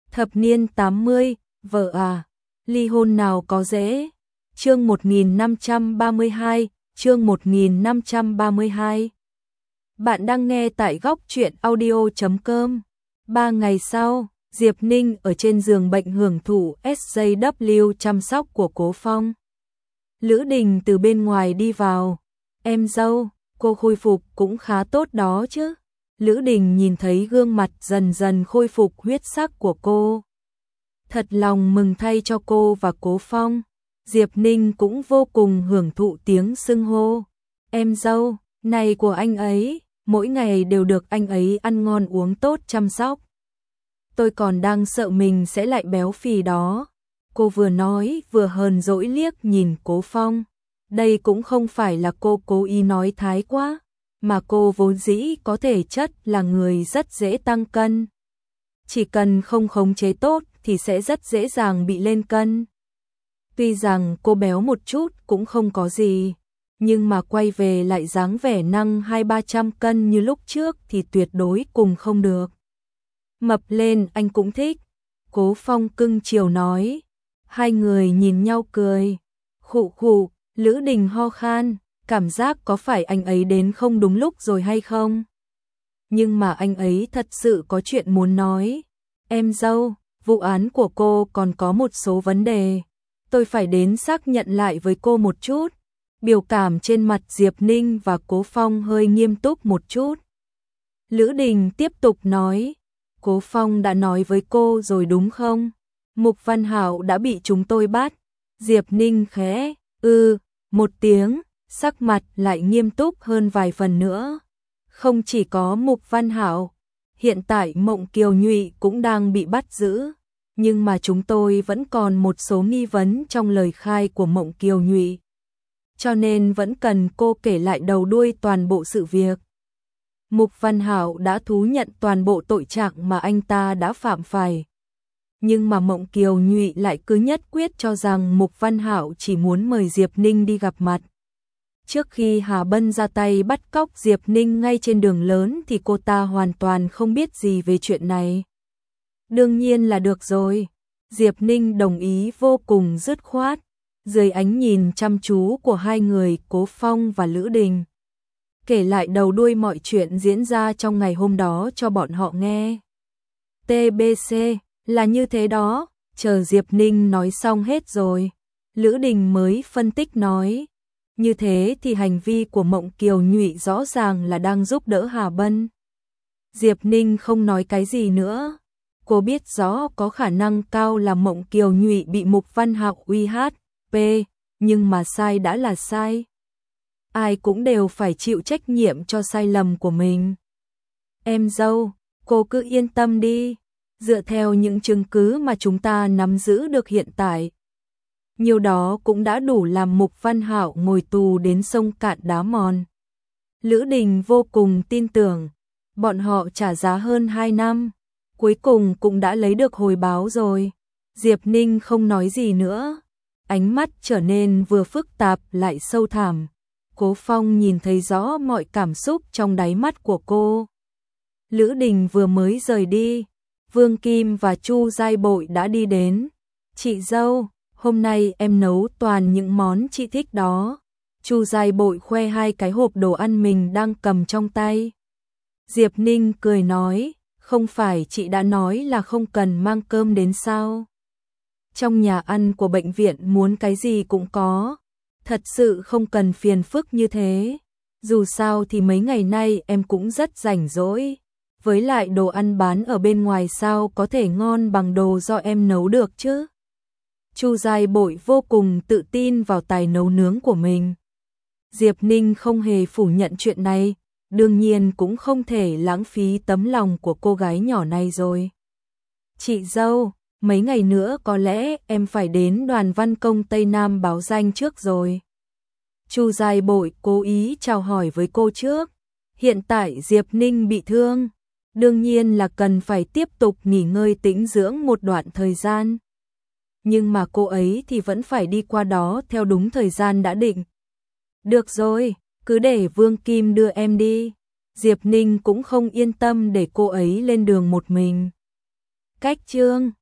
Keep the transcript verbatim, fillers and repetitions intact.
Thập niên tám mươi, vợ à, ly hôn nào có dễ. Chương một nghìn năm trăm ba mươi hai, chương một nghìn năm trăm ba mươi hai. Bạn đang nghe tại góc truyện audio chấm com. Ba ngày sau, Diệp Ninh ở trên giường bệnh hưởng thụ ét gi vê chăm sóc của Cố Phong. Lữ Đình từ bên ngoài đi vào. Em dâu, cô khôi phục cũng khá tốt đó chứ. Lữ Đình nhìn thấy gương mặt dần dần khôi phục huyết sắc của cô. Thật lòng mừng thay cho cô và Cố Phong. Diệp Ninh cũng vô cùng hưởng thụ tiếng xưng hô. Em dâu, này của anh ấy, mỗi ngày đều được anh ấy ăn ngon uống tốt chăm sóc. Tôi còn đang sợ mình sẽ lại béo phì đó. Cô vừa nói vừa hờn dỗi liếc nhìn Cố Phong. Đây cũng không phải là cô cố ý nói thái quá, mà cô vốn dĩ có thể chất là người rất dễ tăng cân. Chỉ cần không khống chế tốt thì sẽ rất dễ dàng bị lên cân. Tuy rằng cô béo một chút cũng không có gì, nhưng mà quay về lại dáng vẻ năng hai ba trăm cân như lúc trước thì tuyệt đối cùng không được. Mập lên anh cũng thích. Cố Phong cưng chiều nói. Hai người nhìn nhau cười. Khụ khụ, Lữ Đình ho khan, cảm giác có phải anh ấy đến không đúng lúc rồi hay không? Nhưng mà anh ấy thật sự có chuyện muốn nói. Em dâu, vụ án của cô còn có một số vấn đề. Tôi phải đến xác nhận lại với cô một chút. Biểu cảm trên mặt Diệp Ninh và Cố Phong hơi nghiêm túc một chút. Lữ Đình tiếp tục nói. Cố Phong đã nói với cô rồi đúng không? Mục Văn Hạo đã bị chúng tôi bắt. Diệp Ninh khẽ, ư, ừ, một tiếng, sắc mặt lại nghiêm túc hơn vài phần nữa. Không chỉ có Mục Văn Hạo, hiện tại Mộng Kiều Nhụy cũng đang bị bắt giữ. Nhưng mà chúng tôi vẫn còn một số nghi vấn trong lời khai của Mộng Kiều Nhụy. Cho nên vẫn cần cô kể lại đầu đuôi toàn bộ sự việc. Mục Văn Hạo đã thú nhận toàn bộ tội trạng mà anh ta đã phạm phải. Nhưng mà Mộng Kiều Nhụy lại cứ nhất quyết cho rằng Mục Văn Hạo chỉ muốn mời Diệp Ninh đi gặp mặt. Trước khi Hà Bân ra tay bắt cóc Diệp Ninh ngay trên đường lớn thì cô ta hoàn toàn không biết gì về chuyện này. Đương nhiên là được rồi. Diệp Ninh đồng ý vô cùng dứt khoát. Dưới ánh nhìn chăm chú của hai người Cố Phong và Lữ Đình. Kể lại đầu đuôi mọi chuyện diễn ra trong ngày hôm đó cho bọn họ nghe. tê bê xê, là như thế đó, chờ Diệp Ninh nói xong hết rồi. Lữ Đình mới phân tích nói. Như thế thì hành vi của Mộng Kiều Nhụy rõ ràng là đang giúp đỡ Hà Bân. Diệp Ninh không nói cái gì nữa. Cô biết rõ có khả năng cao là Mộng Kiều Nhụy bị Mục Văn Hạo uy hiếp, nhưng mà sai đã là sai. Ai cũng đều phải chịu trách nhiệm cho sai lầm của mình. Em dâu, cô cứ yên tâm đi. Dựa theo những chứng cứ mà chúng ta nắm giữ được hiện tại, nhiều đó cũng đã đủ làm Mục Văn Hạo ngồi tù đến sông cạn đá mòn. Lữ Đình vô cùng tin tưởng. Bọn họ trả giá hơn hai năm. Cuối cùng cũng đã lấy được hồi báo rồi. Diệp Ninh không nói gì nữa. Ánh mắt trở nên vừa phức tạp lại sâu thẳm. Cố Phong nhìn thấy rõ mọi cảm xúc trong đáy mắt của cô. Lữ Đình vừa mới rời đi. Vương Kim và Chu Giai Bội đã đi đến. Chị dâu, hôm nay em nấu toàn những món chị thích đó. Chu Giai Bội khoe hai cái hộp đồ ăn mình đang cầm trong tay. Diệp Ninh cười nói. Không phải chị đã nói là không cần mang cơm đến sao? Trong nhà ăn của bệnh viện muốn cái gì cũng có. Thật sự không cần phiền phức như thế. Dù sao thì mấy ngày nay em cũng rất rảnh rỗi. Với lại đồ ăn bán ở bên ngoài sao có thể ngon bằng đồ do em nấu được chứ? Chu Giai Bội vô cùng tự tin vào tài nấu nướng của mình. Diệp Ninh không hề phủ nhận chuyện này. Đương nhiên cũng không thể lãng phí tấm lòng của cô gái nhỏ này rồi. Chị dâu, mấy ngày nữa có lẽ em phải đến Đoàn Văn Công Tây Nam báo danh trước rồi. Chu Giai Bội cố ý chào hỏi với cô trước. Hiện tại Diệp Ninh bị thương. Đương nhiên là cần phải tiếp tục nghỉ ngơi tĩnh dưỡng một đoạn thời gian. Nhưng mà cô ấy thì vẫn phải đi qua đó theo đúng thời gian đã định. Được rồi. Cứ để Vương Kim đưa em đi. Diệp Ninh cũng không yên tâm để cô ấy lên đường một mình. Cách chương